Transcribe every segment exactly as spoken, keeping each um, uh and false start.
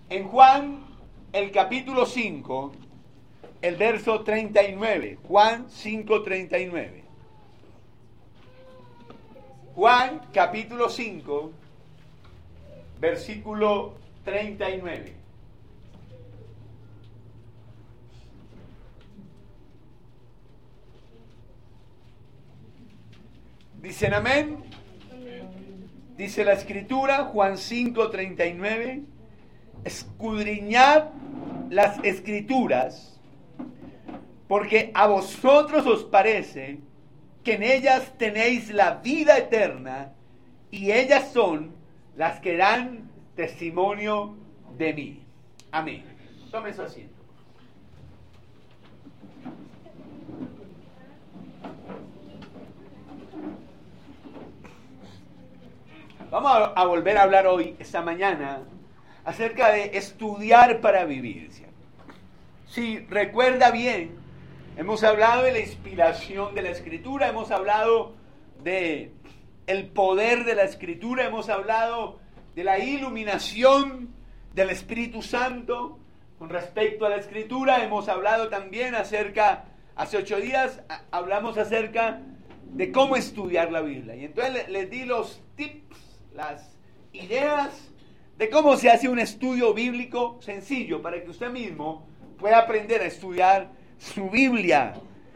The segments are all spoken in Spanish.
En Juan, el capítulo cinco, el verso treinta y nueve. Juan cinco, treinta y nueve. Juan, capítulo cinco, versículo treinta y nueve. ¿Dicen amén? Dice la Escritura, Juan cinco, treinta y nueve, escudriñad las Escrituras, porque a vosotros os parece que en ellas tenéis la vida eterna, y ellas son las que dan testimonio de mí. Amén. Tome su asiento. Vamos a, a volver a hablar hoy, esta mañana, acerca de estudiar para vivir. Si recuerda bien, hemos hablado de la inspiración de la Escritura, hemos hablado de el poder de la Escritura, hemos hablado de la iluminación del Espíritu Santo con respecto a la Escritura, hemos hablado también acerca, hace ocho días hablamos acerca de cómo estudiar la Biblia. Y entonces les, les di los tips, las ideas de cómo se hace un estudio bíblico sencillo para que usted mismo pueda aprender a estudiar su Biblia.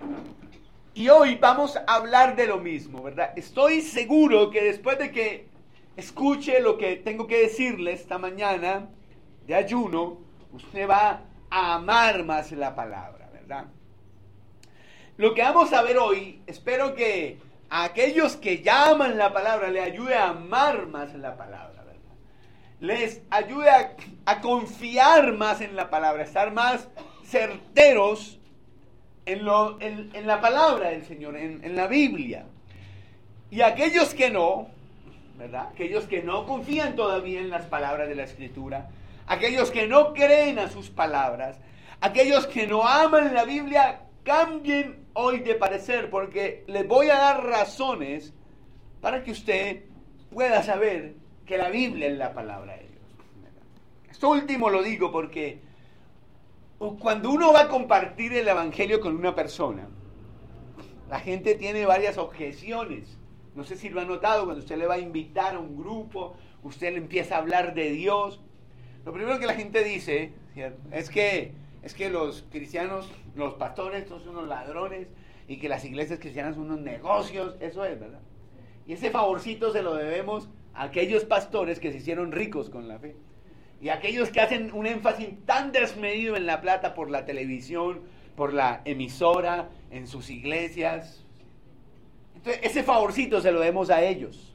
Y hoy vamos a hablar de lo mismo, ¿verdad? Estoy seguro que después de que escuche lo que tengo que decirle esta mañana de ayuno, usted va a amar más la palabra, ¿verdad? Lo que vamos a ver hoy, espero que a aquellos que ya aman la palabra le ayude a amar más la palabra, ¿verdad? Les ayude a, a confiar más en la palabra, estar más certeros en, lo, en, en la palabra del Señor, en, en la Biblia. Y aquellos que no, ¿verdad? Aquellos que no confían todavía en las palabras de la Escritura, aquellos que no creen a sus palabras, aquellos que no aman la Biblia, cambien hoy de parecer, porque les voy a dar razones para que usted pueda saber que la Biblia es la palabra de Dios. Esto último lo digo porque cuando uno va a compartir el Evangelio con una persona, la gente tiene varias objeciones. No sé si lo ha notado, cuando usted le va a invitar a un grupo, usted le empieza a hablar de Dios. Lo primero que la gente dice, ¿cierto?, es que, es que los cristianos, los pastores son unos ladrones y que las iglesias cristianas son unos negocios. Eso es, ¿verdad? Y ese favorcito se lo debemos a aquellos pastores que se hicieron ricos con la fe. Y aquellos que hacen un énfasis tan desmedido en la plata por la televisión, por la emisora, en sus iglesias. Entonces, ese favorcito se lo debemos a ellos.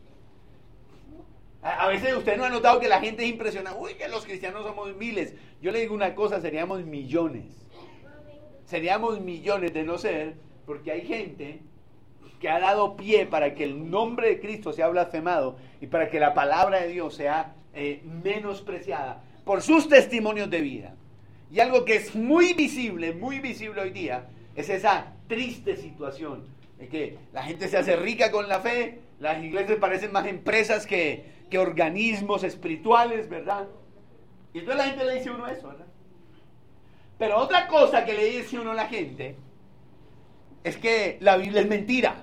A, a veces usted no ha notado que la gente es impresionada. Uy, que los cristianos somos miles. Yo le digo una cosa, seríamos millones. Seríamos millones de no ser, porque hay gente que ha dado pie para que el nombre de Cristo sea blasfemado y para que la palabra de Dios sea eh, menospreciada por sus testimonios de vida. Y algo que es muy visible, muy visible hoy día, es esa triste situación de que la gente se hace rica con la fe, las iglesias parecen más empresas que, que organismos espirituales, ¿verdad? Y entonces la gente le dice a uno eso, ¿verdad? Pero otra cosa que le dice uno a la gente es que la Biblia es mentira,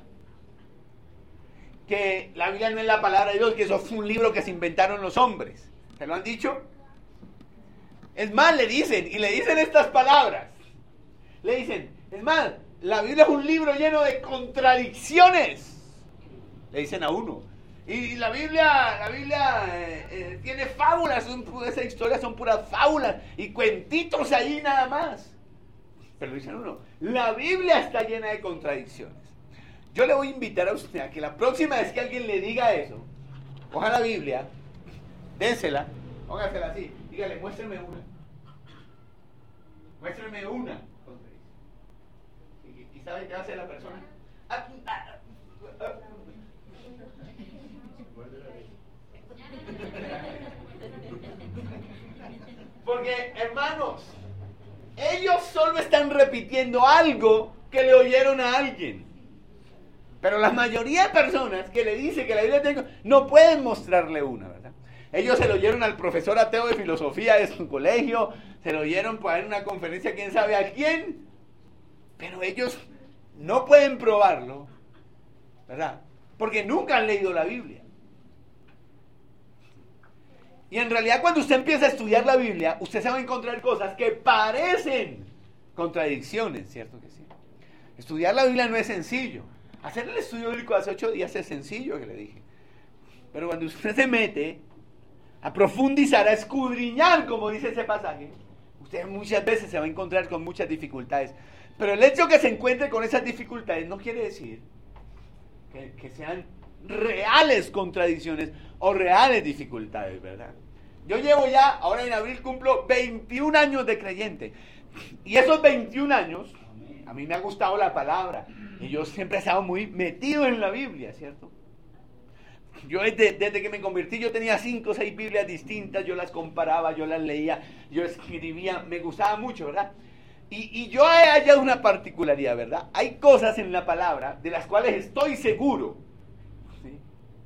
que la Biblia no es la palabra de Dios, que eso fue un libro que se inventaron los hombres. ¿Se lo han dicho? Es más, le dicen, y le dicen estas palabras. Le dicen, es más, la Biblia es un libro lleno de contradicciones. Le dicen a uno. Y la Biblia, la Biblia eh, eh, tiene fábulas, son, esas historias son puras fábulas y cuentitos ahí nada más. Pero dicen uno, la Biblia está llena de contradicciones. Yo le voy a invitar a usted a que la próxima vez que alguien le diga eso, coja la Biblia, désela, póngasela así, dígale, muéstrame una. Muéstrame una. ¿Y, y sabe qué hace la persona? Ah, ah, ah. Porque, hermanos, ellos solo están repitiendo algo que le oyeron a alguien. Pero la mayoría de personas que le dice que la Biblia tiene, no pueden mostrarle una, ¿verdad? Ellos se lo oyeron al profesor ateo de filosofía de su colegio, se lo oyeron por ahí en una conferencia, quién sabe a quién, pero ellos no pueden probarlo, ¿verdad? Porque nunca han leído la Biblia. Y en realidad cuando usted empieza a estudiar la Biblia, usted se va a encontrar cosas que parecen contradicciones, ¿cierto que sí? Estudiar la Biblia no es sencillo. Hacer el estudio bíblico hace ocho días es sencillo, que le dije. Pero cuando usted se mete a profundizar, a escudriñar, como dice ese pasaje, usted muchas veces se va a encontrar con muchas dificultades. Pero el hecho que se encuentre con esas dificultades no quiere decir que, que sean reales contradicciones o reales dificultades, ¿verdad? Yo llevo ya, ahora en abril cumplo veintiún años de creyente. Y esos veintiún años, a mí me ha gustado la palabra. Y yo siempre he estado muy metido en la Biblia, ¿cierto? Yo desde, desde que me convertí, yo tenía cinco o seis Biblias distintas, yo las comparaba, yo las leía, yo escribía, me gustaba mucho, ¿verdad? Y, y yo he hallado una particularidad, ¿verdad? Hay cosas en la palabra de las cuales estoy seguro, ¿sí?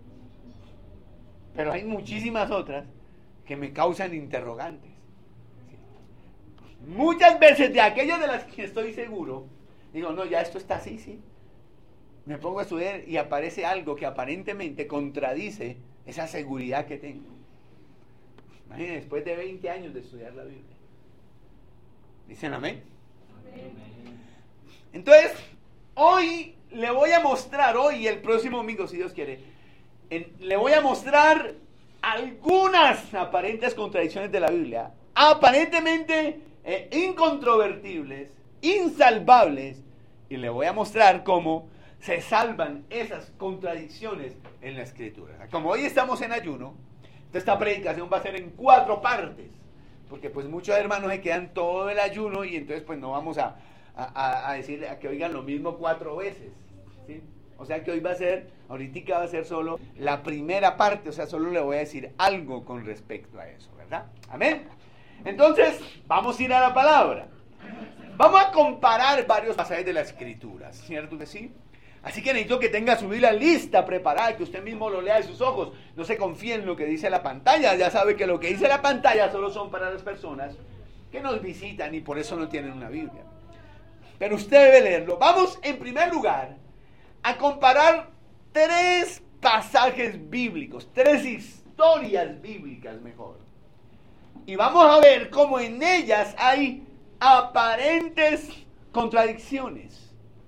Pero hay muchísimas otras que me causan interrogantes, ¿sí? Muchas veces de aquellas de las que estoy seguro, digo, no, ya esto está así, sí. Me pongo a estudiar y aparece algo que aparentemente contradice esa seguridad que tengo. Imagínense, después de veinte años de estudiar la Biblia. ¿Dicen amén? Amén. Entonces, hoy le voy a mostrar, hoy y el próximo domingo, si Dios quiere, en, le voy a mostrar algunas aparentes contradicciones de la Biblia, aparentemente eh, incontrovertibles, insalvables, y le voy a mostrar cómo se salvan esas contradicciones en la Escritura. Como hoy estamos en ayuno, esta predicación va a ser en cuatro partes, porque pues muchos hermanos se quedan todo el ayuno y entonces pues no vamos a, a, a decir a que oigan lo mismo cuatro veces, ¿sí? O sea que hoy va a ser, ahorita va a ser solo la primera parte, o sea, solo le voy a decir algo con respecto a eso, ¿verdad? Amén. Entonces, vamos a ir a la palabra. Vamos a comparar varios pasajes de la Escritura, ¿cierto que sí? Así que necesito que tenga su Biblia lista, preparada, que usted mismo lo lea de sus ojos. No se confíe en lo que dice la pantalla. Ya sabe que lo que dice la pantalla solo son para las personas que nos visitan y por eso no tienen una Biblia. Pero usted debe leerlo. Vamos, en primer lugar, a comparar tres pasajes bíblicos, tres historias bíblicas mejor. Y vamos a ver cómo en ellas hay aparentes contradicciones.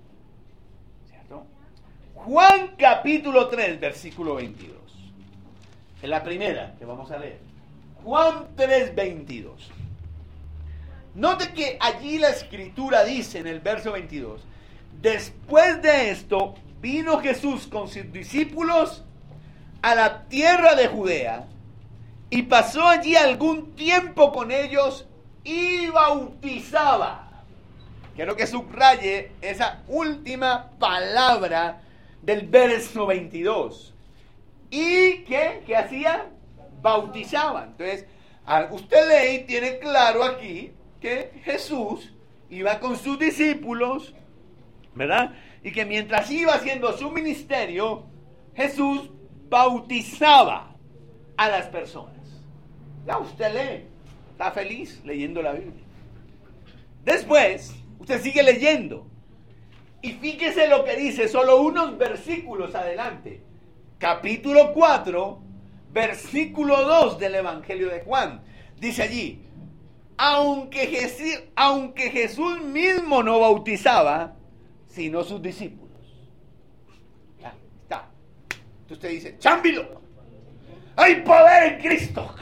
Juan capítulo tres, versículo veintidós. Es la primera que vamos a leer. Juan tres, veintidós. Note que allí la Escritura dice en el verso veintidós: después de esto vino Jesús con sus discípulos a la tierra de Judea y pasó allí algún tiempo con ellos y bautizaba. Quiero que subraye esa última palabra del verso veintidós. ¿Y qué? ¿Qué hacía? Bautizaba. Entonces, usted lee y tiene claro aquí que Jesús iba con sus discípulos, ¿verdad? Y que mientras iba haciendo su ministerio, Jesús bautizaba a las personas. Ya usted lee, está feliz leyendo la Biblia. Después, usted sigue leyendo. Y fíjese lo que dice, solo unos versículos adelante. Capítulo cuatro, versículo dos del Evangelio de Juan. Dice allí: aunque Jesús, aunque Jesús mismo no bautizaba, sino sus discípulos. Ya, está. Entonces usted dice: chámbilo, hay poder en Cristo.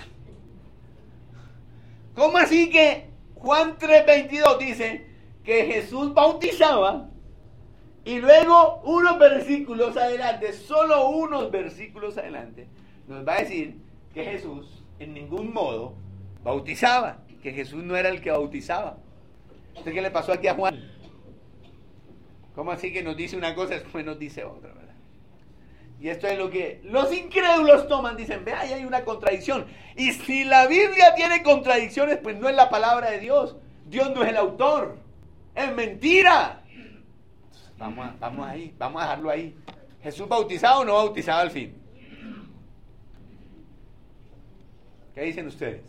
¿Cómo así que Juan tres, veintidós dice que Jesús bautizaba? Y luego, unos versículos adelante, solo unos versículos adelante, nos va a decir que Jesús en ningún modo bautizaba, que Jesús no era el que bautizaba. ¿Usted qué le pasó aquí a Juan? ¿Cómo así que nos dice una cosa y después nos dice otra, verdad? Y esto es lo que los incrédulos toman, dicen: ve, ahí hay una contradicción. Y si la Biblia tiene contradicciones, pues no es la palabra de Dios. Dios no es el autor. Es mentira. Vamos, a, vamos ahí, vamos a dejarlo ahí. ¿Jesús bautizaba o no bautizaba al fin? ¿Qué dicen ustedes?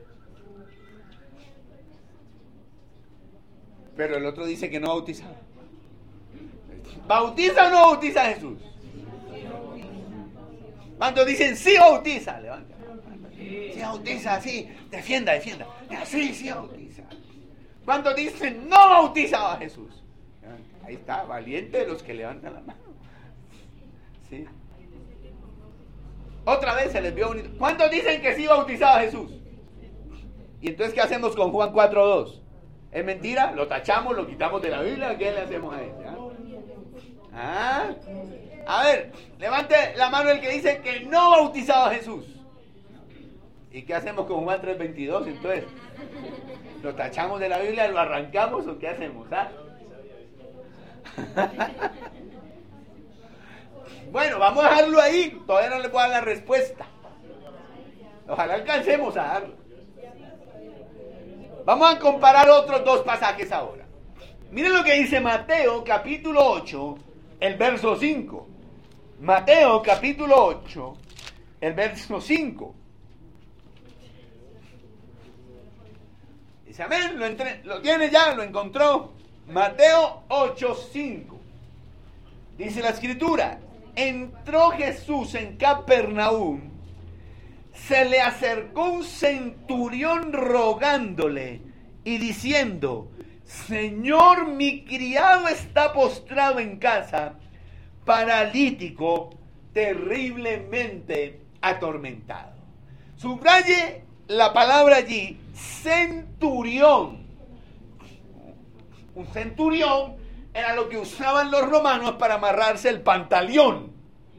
Pero el otro dice que no bautizaba. ¿Bautiza o no bautiza a Jesús? ¿Cuántos dicen sí bautiza? Levanta. Sí bautiza, sí. Defienda, defienda. Sí, sí bautiza. ¿Cuántos dicen no bautiza a Jesús? Ahí está, valiente de los que levantan la mano. Sí. Otra vez se les vio bonito. ¿Cuántos dicen que sí bautizaba a Jesús? ¿Y entonces qué hacemos con Juan cuatro dos? ¿Es mentira? ¿Lo tachamos, lo quitamos de la Biblia? ¿Qué le hacemos a él? ¿Ah? A ver, levante la mano el que dice que no bautizaba a Jesús. ¿Y qué hacemos con Juan tres veintidós entonces? ¿Lo tachamos de la Biblia, lo arrancamos o qué hacemos? ¿Ah? Bueno, vamos a dejarlo ahí. Todavía no le puedo dar la respuesta. Ojalá alcancemos a darlo. Vamos a comparar otros dos pasajes ahora. Miren lo que dice Mateo capítulo ocho, el verso cinco. Mateo capítulo ocho, el verso cinco. Dice amén, lo, entre, lo tiene ya, lo encontró. Mateo ocho cinco. Dice la escritura: entró Jesús en Capernaum, se le acercó un centurión rogándole y diciendo: Señor, mi criado está postrado en casa, paralítico, terriblemente atormentado. Subraye la palabra allí, centurión. Un centurión era lo que usaban los romanos para amarrarse el pantaleón.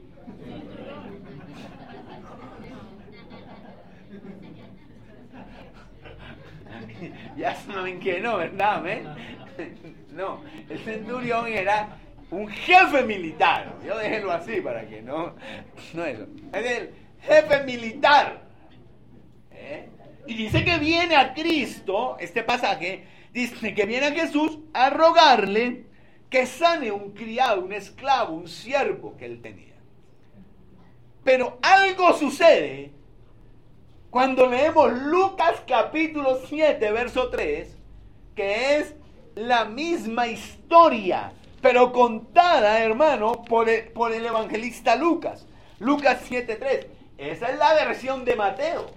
Ya saben que no, ¿verdad? ¿Eh? No, el centurión era un jefe militar. Yo déjenlo así para que no... No eso. Es el jefe militar. ¿Eh? Y dice que viene a Cristo, este pasaje, dice que viene a Jesús a rogarle que sane un criado, un esclavo, un siervo que él tenía. Pero algo sucede cuando leemos Lucas capítulo siete, verso tres, que es la misma historia, pero contada, hermano, por el, por el evangelista Lucas. Lucas siete tres. Esa es la versión de Mateo.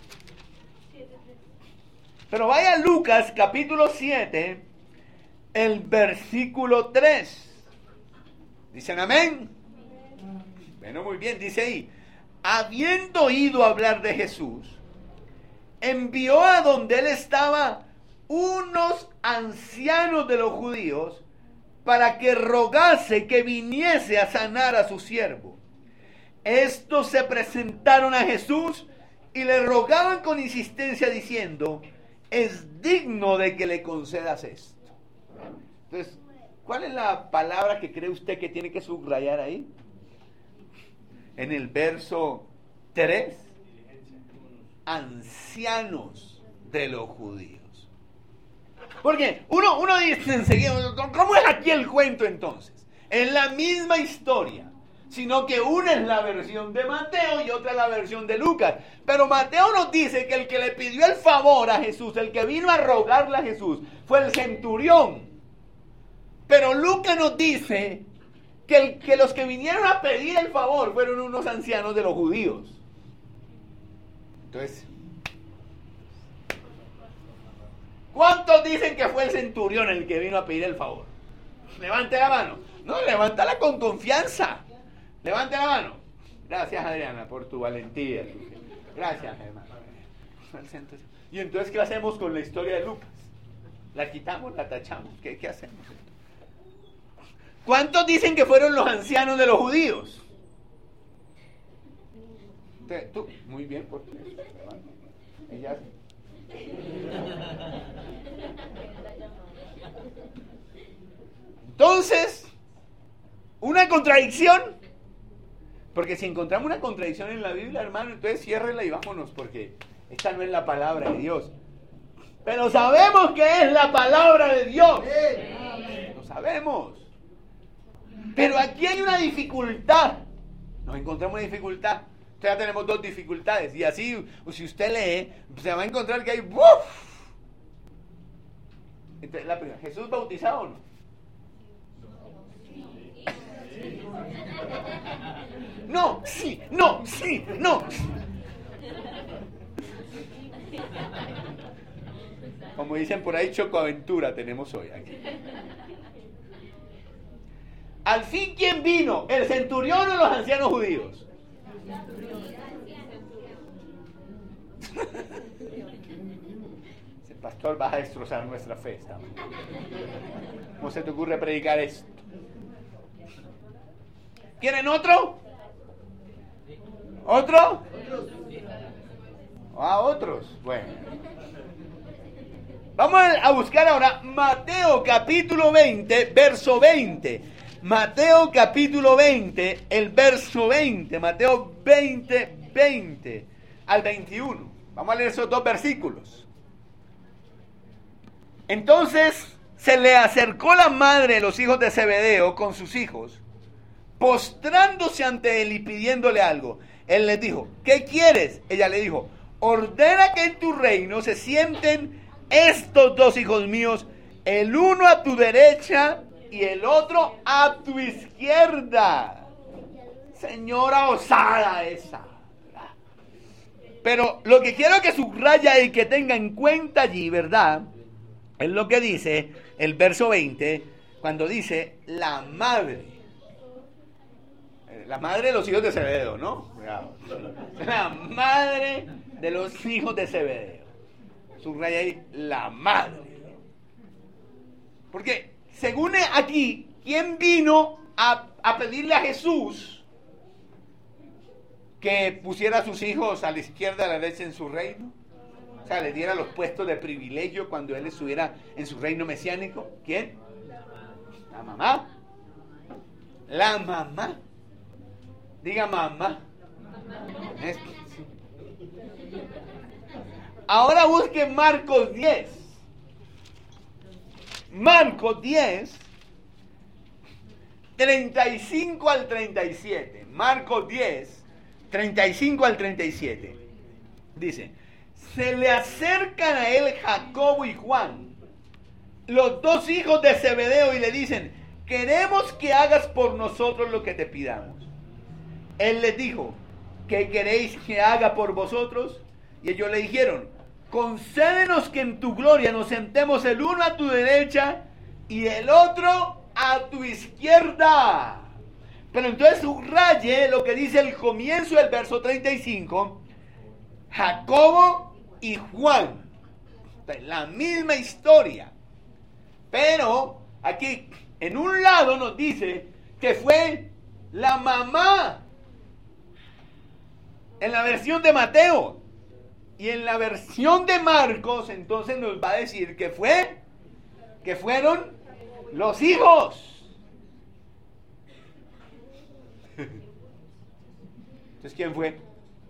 Pero vaya a Lucas capítulo siete, el versículo tres. ¿Dicen amén? Bueno, muy bien, dice ahí: habiendo oído hablar de Jesús, envió a donde él estaba unos ancianos de los judíos para que rogase que viniese a sanar a su siervo. Estos se presentaron a Jesús y le rogaban con insistencia diciendo: es digno de que le concedas esto. Entonces, ¿cuál es la palabra que cree usted que tiene que subrayar ahí? En el verso tres, ancianos de los judíos. Porque uno, uno dice enseguida, ¿cómo es aquí el cuento entonces? Es la misma historia, sino que una es la versión de Mateo y otra es la versión de Lucas. Pero Mateo nos dice que el que le pidió el favor a Jesús, el que vino a rogarle a Jesús, fue el centurión. Pero Lucas nos dice que, el, que los que vinieron a pedir el favor fueron unos ancianos de los judíos. Entonces, ¿cuántos dicen que fue el centurión el que vino a pedir el favor? Levante la mano. No, levántala con confianza. Levante la mano. Gracias, Adriana, por tu valentía. Gracias, hermano. Y entonces, ¿qué hacemos con la historia de Lucas? ¿La quitamos? ¿La tachamos? ¿Qué, qué hacemos? ¿Cuántos dicen que fueron los ancianos de los judíos? Tú, muy bien, por tu hermano. Ella. Entonces, una contradicción. Porque si encontramos una contradicción en la Biblia, hermano, entonces ciérrela y vámonos, porque esta no es la palabra de Dios. Pero sabemos que es la palabra de Dios. Lo sabemos. Pero aquí hay una dificultad. Nos encontramos una dificultad. Entonces ya tenemos dos dificultades. Y así, si usted lee, se va a encontrar que hay... ¡Uf! Entonces, la primera, ¿Jesús bautizado o no? No, sí, no, sí, no. Como dicen por ahí, chocoaventura tenemos hoy aquí. Al fin, ¿quién vino? ¿El centurión o los ancianos judíos? Ese pastor va a destrozar nuestra fe esta mañana. ¿Cómo se te ocurre predicar esto? ¿Quieren otro? ¿Otro? Ah, otros. Bueno. Vamos a buscar ahora Mateo capítulo veinte, verso veinte. Mateo capítulo veinte, el verso veinte. Mateo veinte, veinte al veintiuno. Vamos a leer esos dos versículos. Entonces se le acercó la madre de los hijos de Zebedeo con sus hijos, postrándose ante él y pidiéndole algo. Él les dijo, ¿qué quieres? Ella le dijo, ordena que en tu reino se sienten estos dos hijos míos, el uno a tu derecha y el otro a tu izquierda. Señora osada esa. Pero lo que quiero que subraya y que tenga en cuenta allí, ¿verdad? Es lo que dice el verso veinte, cuando dice la madre. La madre de los hijos de Zebedeo, ¿no? La madre de los hijos de Zebedeo. Subraya ahí, la madre. Porque según aquí, ¿quién vino a, a pedirle a Jesús que pusiera a sus hijos a la izquierda, a la derecha en su reino? O sea, les diera los puestos de privilegio cuando él estuviera en su reino mesiánico. ¿Quién? La mamá. La mamá. Diga mamá. Es que, sí. Ahora busque Marcos diez. Marcos diez, treinta y cinco al treinta y siete. Marcos diez, treinta y cinco al treinta y siete. Dice, se le acercan a él Jacobo y Juan, los dos hijos de Zebedeo, y le dicen, queremos que hagas por nosotros lo que te pidamos. Él les dijo, ¿qué queréis que haga por vosotros? Y ellos le dijeron, concédenos que en tu gloria nos sentemos el uno a tu derecha y el otro a tu izquierda. Pero entonces subraye lo que dice el comienzo del verso treinta y cinco, Jacobo y Juan. La misma historia. Pero aquí en un lado nos dice que fue la mamá en la versión de Mateo, y en la versión de Marcos entonces nos va a decir que fue que fueron los hijos. Entonces, ¿quién fue?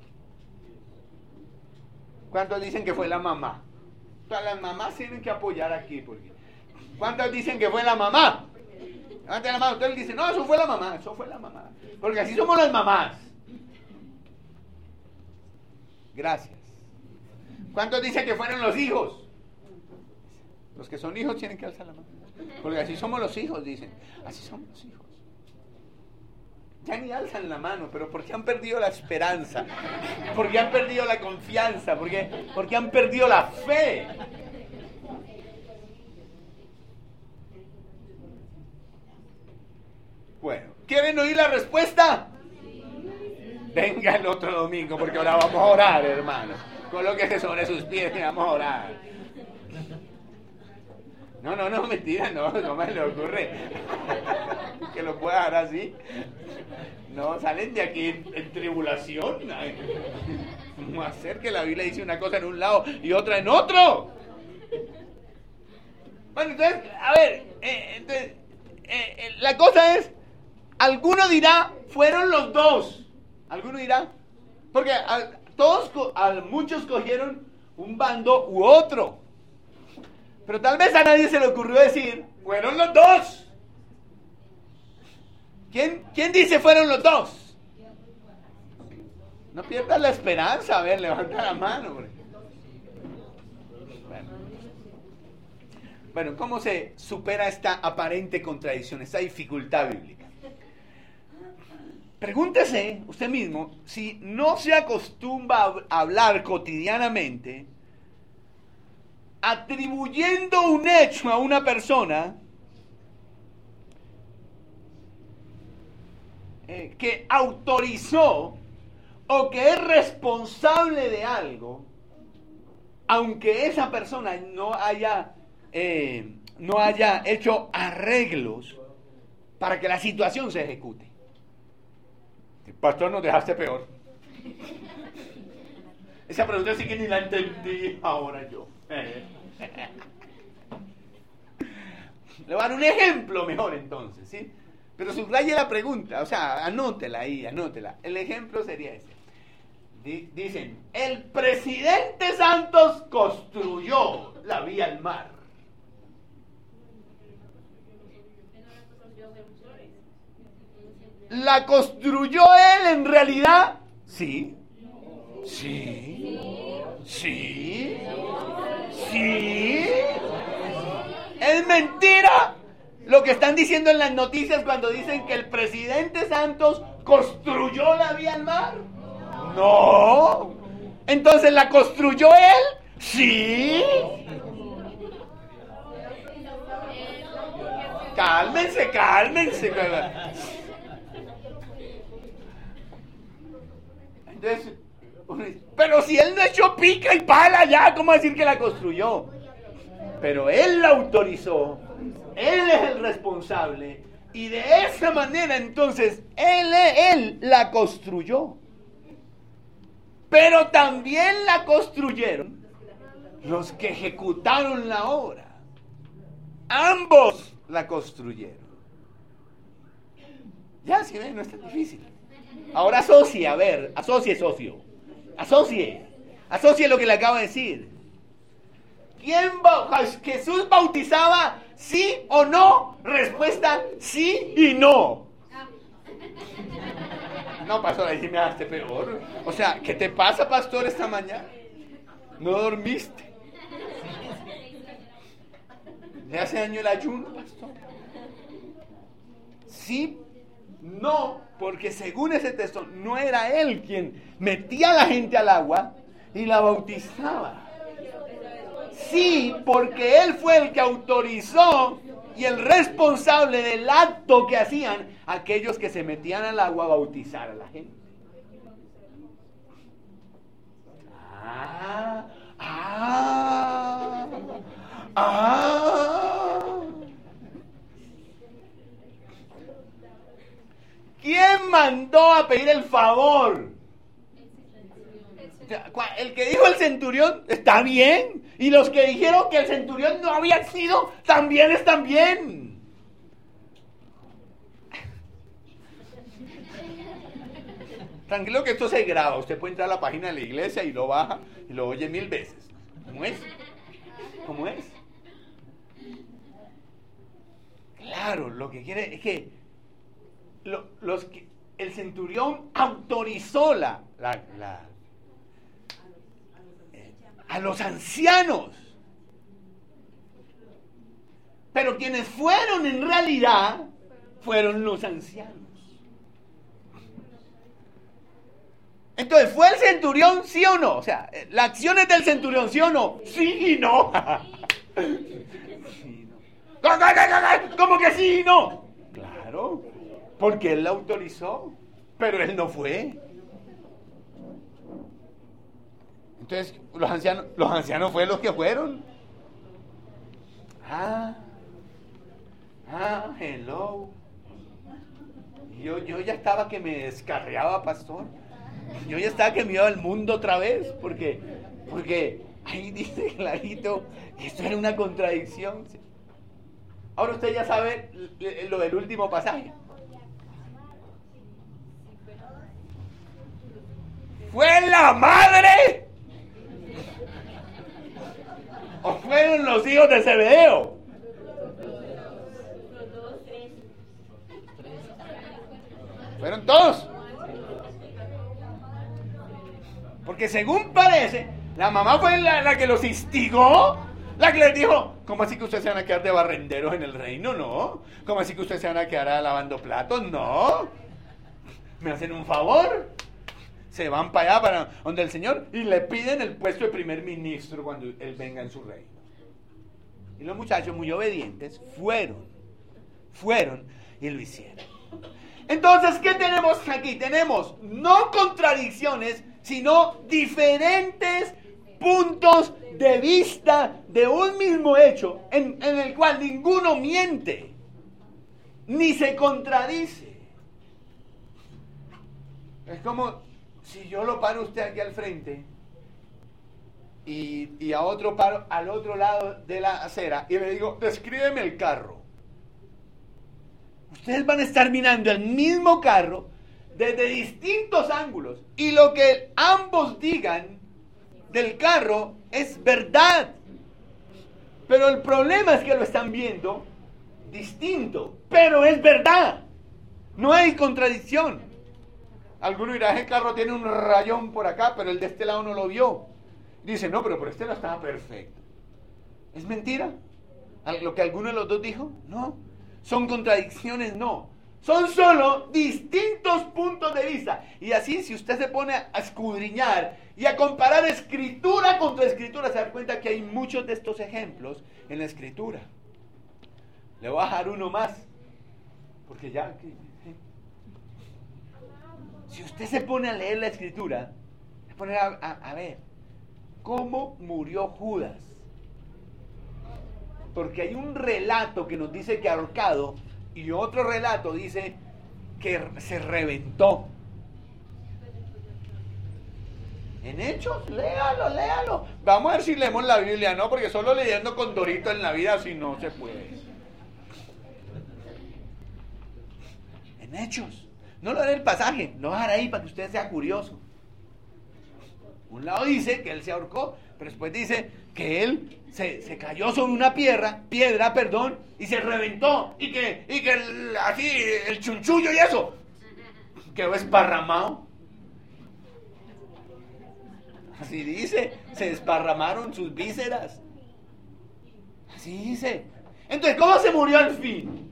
¿Cuántos dicen que fue la mamá? Todas las mamás tienen que apoyar aquí, porque ¿cuántos dicen que fue la mamá? Levanten la mano. Ustedes dicen, no, eso fue la mamá, eso fue la mamá, porque así somos las mamás. Gracias. ¿Cuántos dicen que fueron los hijos? Los que son hijos tienen que alzar la mano, porque así somos los hijos, dicen. Así somos los hijos. Ya ni alzan la mano, pero porque han perdido la esperanza, porque han perdido la confianza, porque, porque han perdido la fe. Bueno, ¿quieren oír la respuesta? Venga el otro domingo, porque ahora vamos a orar, hermano. Colóquese sobre sus pies y vamos a orar. No, no, no, mentira, no, no me le ocurre que lo pueda dar así. No, salen de aquí en, en tribulación. ¿Cómo hacer que la Biblia dice una cosa en un lado y otra en otro? Bueno, entonces, a ver, eh, entonces, eh, eh, la cosa es, alguno dirá, fueron los dos. Alguno dirá, porque a, todos, a muchos cogieron un bando u otro. Pero tal vez a nadie se le ocurrió decir, fueron los dos. ¿Quién, quién dice fueron los dos? No pierdas la esperanza. A ver, levanta la mano. Bueno. bueno, ¿cómo se supera esta aparente contradicción, esta dificultad bíblica? Pregúntese usted mismo si no se acostumbra a hablar cotidianamente atribuyendo un hecho a una persona eh, que autorizó o que es responsable de algo, aunque esa persona no haya, eh, no haya hecho arreglos para que la situación se ejecute. Pastor, nos dejaste peor. Esa pregunta sí que ni la entendí ahora yo. Le voy a dar un ejemplo mejor entonces, ¿sí? Pero subraye la pregunta, o sea, anótela ahí, anótela. El ejemplo sería ese. Dicen, el presidente Santos construyó la vía al mar. ¿La construyó él en realidad? Sí. Sí. Sí. Sí. ¿Es mentira lo que están diciendo en las noticias cuando dicen que el presidente Santos construyó la vía al mar? No. Entonces, ¿la construyó él? Sí. Cálmense, cálmense. Entonces, pero si él no echó pica y pala ya, ¿cómo decir que la construyó? Pero él la autorizó, él es el responsable, y de esa manera entonces él, él la construyó. Pero también la construyeron los que ejecutaron la obra. Ambos la construyeron. Ya, si ven, no es tan difícil. Ahora asocie, a ver, asocie, socio. Asocie. Asocie lo que le acabo de decir. ¿Quién ba- Jesús bautizaba sí o no? Respuesta, sí y no. No, pastor, ahí sí me daste peor. O sea, ¿qué te pasa, pastor, esta mañana? ¿No dormiste? ¿Le hace daño el ayuno, pastor? Sí, no, porque según ese texto, no era él quien metía a la gente al agua y la bautizaba. Sí, porque él fue el que autorizó y el responsable del acto que hacían aquellos que se metían al agua a bautizar a la gente. Ah, ah, ah. ¿Quién mandó a pedir el favor? El que dijo el centurión está bien. Y los que dijeron que el centurión no había sido, también están bien. Tranquilo que esto se graba. Usted puede entrar a la página de la iglesia y lo baja y lo oye mil veces. ¿Cómo es? ¿Cómo es? Claro, lo que quiere es que, lo, los que el centurión autorizó la, la, la a los ancianos. Pero quienes fueron en realidad fueron los ancianos. Entonces, ¿fue el centurión sí o no? O sea, ¿la acción es del centurión sí o no? Sí y no. Sí, no. ¿Cómo que sí y no? Claro, porque él la autorizó, pero él no fue. Entonces, los ancianos, los ancianos fueron los que fueron. Ah, ah, hello. Yo, yo ya estaba que me descarriaba, pastor. Yo ya estaba que me iba al mundo otra vez, porque, porque ahí dice clarito que esto era una contradicción. Ahora usted ya sabe lo del último pasaje. ¿Fue la madre? ¿O fueron los hijos de Zebedeo? Fueron todos. Porque según parece, la mamá fue la, la que los instigó, la que les dijo, ¿cómo así que ustedes se van a quedar de barrenderos en el reino? No. ¿Cómo así que ustedes se van a quedar lavando platos? No. ¿Me hacen un favor? Se van para allá, para donde el Señor, y le piden el puesto de primer ministro cuando Él venga en su reino. Y los muchachos muy obedientes fueron, fueron y lo hicieron. Entonces, ¿qué tenemos aquí? Tenemos no contradicciones, sino diferentes puntos de vista de un mismo hecho en, en el cual ninguno miente, ni se contradice. Es como si yo lo paro usted aquí al frente y, y a otro paro al otro lado de la acera y le digo, descríbeme el carro. Ustedes van a estar mirando el mismo carro desde distintos ángulos y lo que ambos digan del carro es verdad, pero el problema es que lo están viendo distinto, pero es verdad, no hay contradicción. Alguno dirá, ese carro tiene un rayón por acá, pero el de este lado no lo vio. Dice, no, pero por este lado estaba perfecto. ¿Es mentira lo que alguno de los dos dijo? No. ¿Son contradicciones? No. Son solo distintos puntos de vista. Y así, si usted se pone a escudriñar y a comparar escritura contra escritura, se da cuenta que hay muchos de estos ejemplos en la escritura. Le voy a dejar uno más, porque ya... Si usted se pone a leer la escritura, se pone a, a, a ver cómo murió Judas. Porque hay un relato que nos dice que ahorcado y otro relato dice que se reventó. En Hechos, léalo, léalo. Vamos a ver si leemos la Biblia, ¿no? Porque solo leyendo con Dorito en la vida así no se puede. En Hechos. No lo haré el pasaje, lo voy a dejar ahí para que usted sea curioso. Un lado dice que él se ahorcó, pero después dice que él se, se cayó sobre una piedra, piedra, perdón, y se reventó, y que, y que el, así, el chunchullo y eso, quedó esparramado. Así dice, se desparramaron sus vísceras. Así dice. Entonces, ¿cómo se murió al fin?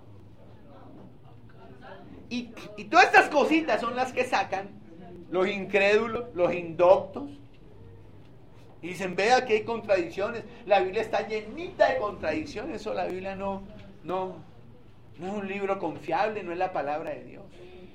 Y, y todas estas cositas son las que sacan los incrédulos, los indoctos. Y dicen, vea que hay contradicciones. La Biblia está llenita de contradicciones. O la Biblia no, no, no es un libro confiable, no es la palabra de Dios.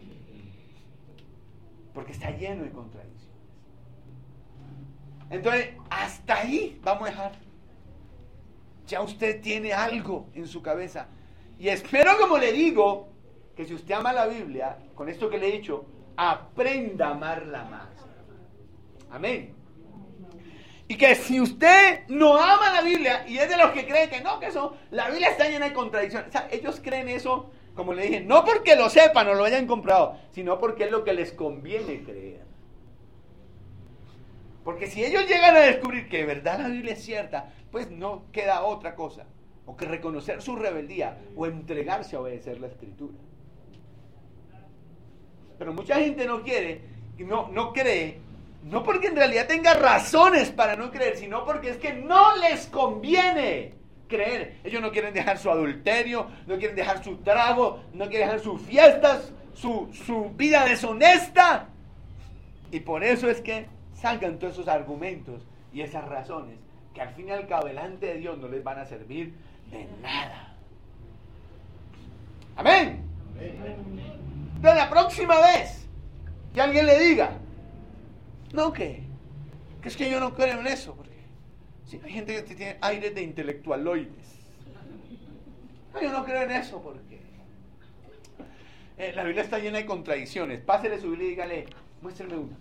Porque está lleno de contradicciones. Entonces, hasta ahí vamos a dejar. Ya usted tiene algo en su cabeza. Y espero, como le digo, que si usted ama la Biblia, con esto que le he dicho, aprenda a amarla más. Amén. Y que si usted no ama la Biblia y es de los que creen que no, que eso, la Biblia está llena de contradicciones. O sea, ellos creen eso, como le dije, no porque lo sepan o lo hayan comprado, sino porque es lo que les conviene creer. Porque si ellos llegan a descubrir que de verdad la Biblia es cierta, pues no queda otra cosa, o que reconocer su rebeldía o entregarse a obedecer la Escritura. Pero mucha gente no quiere, no, no cree, no porque en realidad tenga razones para no creer, sino porque es que no les conviene creer. Ellos no quieren dejar su adulterio, no quieren dejar su trago, no quieren dejar sus fiestas, su, su vida deshonesta. Y por eso es que sacan todos esos argumentos y esas razones que al fin y al cabo delante de Dios no les van a servir de nada. Amén. Amén. De la próxima vez que alguien le diga, no, que, que es que yo no creo en eso, porque si hay gente que tiene aires de intelectualoides. No, yo no creo en eso porque eh, la Biblia está llena de contradicciones. Pásele su Biblia y dígale, muéstrame una.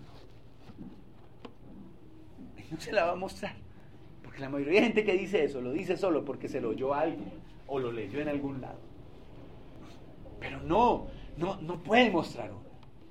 Y no se la va a mostrar, porque la mayoría de gente que dice eso lo dice solo porque se lo oyó a alguien o lo leyó en algún lado. Pero no, no, no puede mostrar uno.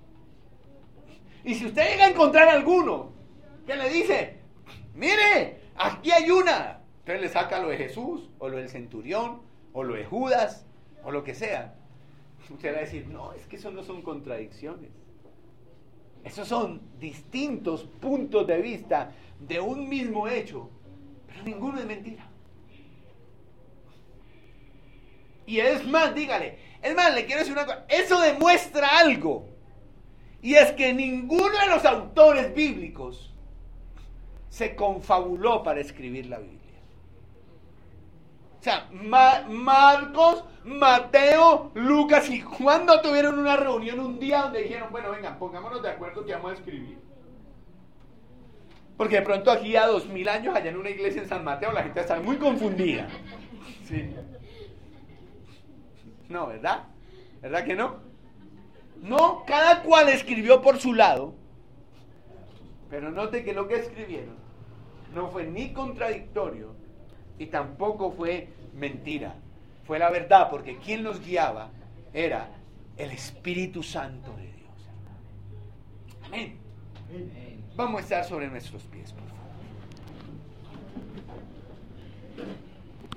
Y si usted llega a encontrar alguno que le dice, mire, aquí hay una, entonces le saca lo de Jesús, o lo del centurión, o lo de Judas, o lo que sea, usted va a decir, no, es que eso no son contradicciones. Esos son distintos puntos de vista de un mismo hecho, pero ninguno es mentira. Y es más, dígale, es más, le quiero decir una cosa, eso demuestra algo, y es que ninguno de los autores bíblicos se confabuló para escribir la Biblia. O sea, Ma- Marcos, Mateo, Lucas y Juan no tuvieron una reunión un día donde dijeron, bueno, vengan, pongámonos de acuerdo que vamos a escribir. Porque de pronto aquí a dos mil años, allá en una iglesia en San Mateo, la gente está muy confundida. Sí. No, ¿verdad? ¿Verdad que no? No, cada cual escribió por su lado, pero note que lo que escribieron no fue ni contradictorio y tampoco fue mentira. Fue la verdad, porque quien los guiaba era el Espíritu Santo de Dios. Amén. Vamos a estar sobre nuestros pies, por favor.